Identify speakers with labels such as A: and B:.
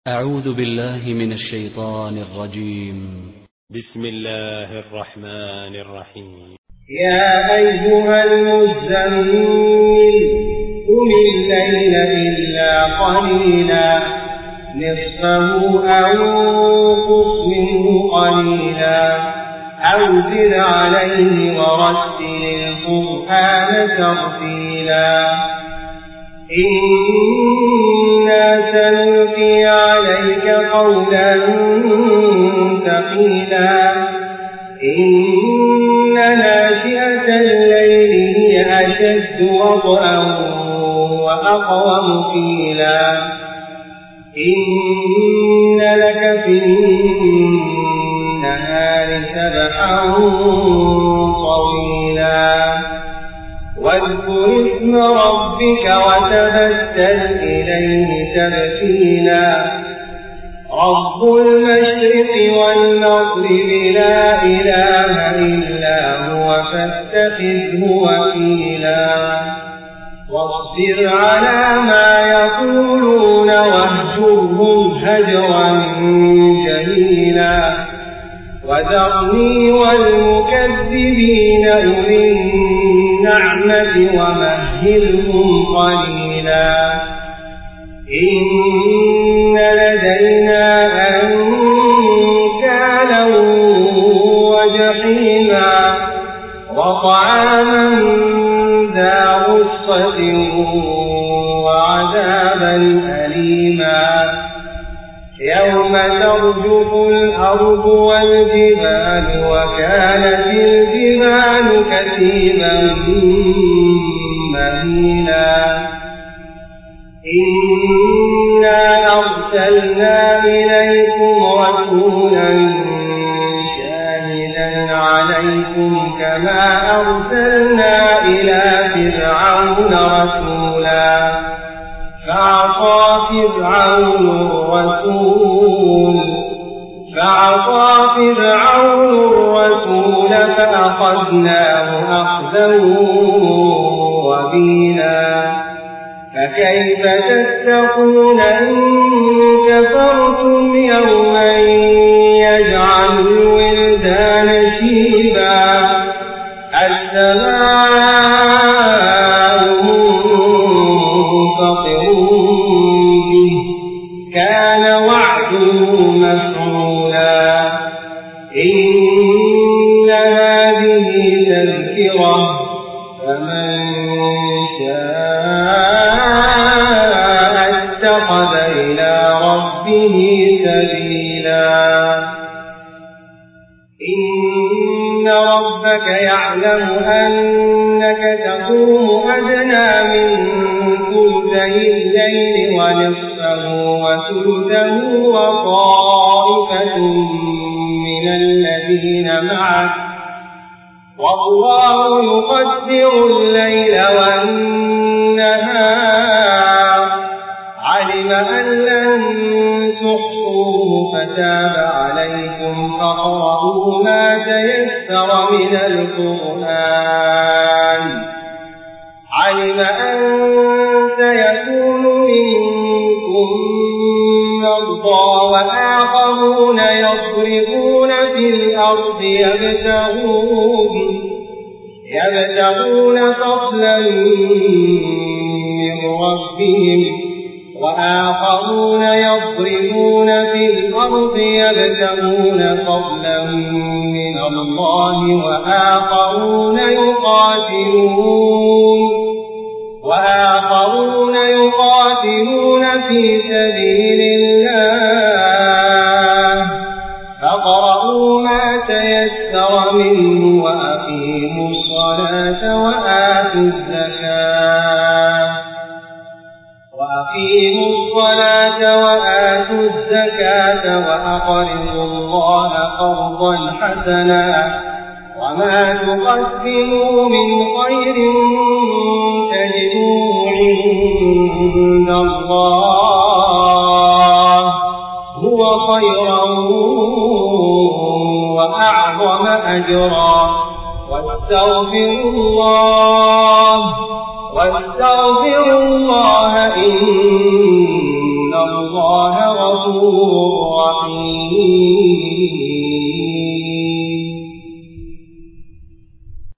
A: أعوذ بالله من الشيطان الرجيم.
B: بسم الله الرحمن الرحيم.
C: يا أيها المزمل قم الليل إلا قليلا نصفه أو انقص منه قليلا أو زد عليه ورتل القرآن ترتيلا إنا سنلقي عليك قولا ثقيلا إن ناشئة الليل هي أشد وطئا وأقوم قيلا إن لك في النهار سبحا طويلا واذكر اسم ربك وتبتل إليه تبتيلا رب المشرق والمغرب لا إله إلا هو فاتخذه وكيلا واصبر على ما يقولون واهجرهم هجرا جميلا وذرني والمكذبين أولي النعمة ومهلهم قليلا إن لدينا أنكالا وجحيما وطعاما ذا غصة وعذابا أليما يوم ترجف الأرض والجبال وكانت الجبال كثيبا مهيلا إنا أرسلنا إليكم رسولا شاهدا عليكم كما أرسلنا إلى فرعون رسولا فعصى فرعون الرسول فأخذناه أخذا وبيلا فكيف تتقون إن كفرتم يوما يجعل الولدان شيبا السماء منفطر به كان وعده مفعولا إن هذه تذكرة فمن اتخذ إلى ربه سبيلا إن ربك يعلم أنك تقوم أدنى من ثلثي الليل ونصفه وثلثه وطائفة من الذين معك والله يقدر الليل والنهار علم أن لن تحصوه فتاب عليكم فاقرؤوا ما تيسر من القرآن علم أن سيكون منكم مرضى وآخرون يضربون في الأرض يبتغون فضلا من ربهم وآخرون يضربون في الأرض يبتغون فضلا من الله وآخرون يقاتلون في سبيل الله فاقرؤوا ما تيسر منه وأقيموا الصلاة وآتوا الزكاة وأقرضوا الله قرضا حسنا وما تقدموا من خير تجدوه عند الله هو خيرا وأعظم أجرا واستغفروا الله إن الله الله غفور رحيم.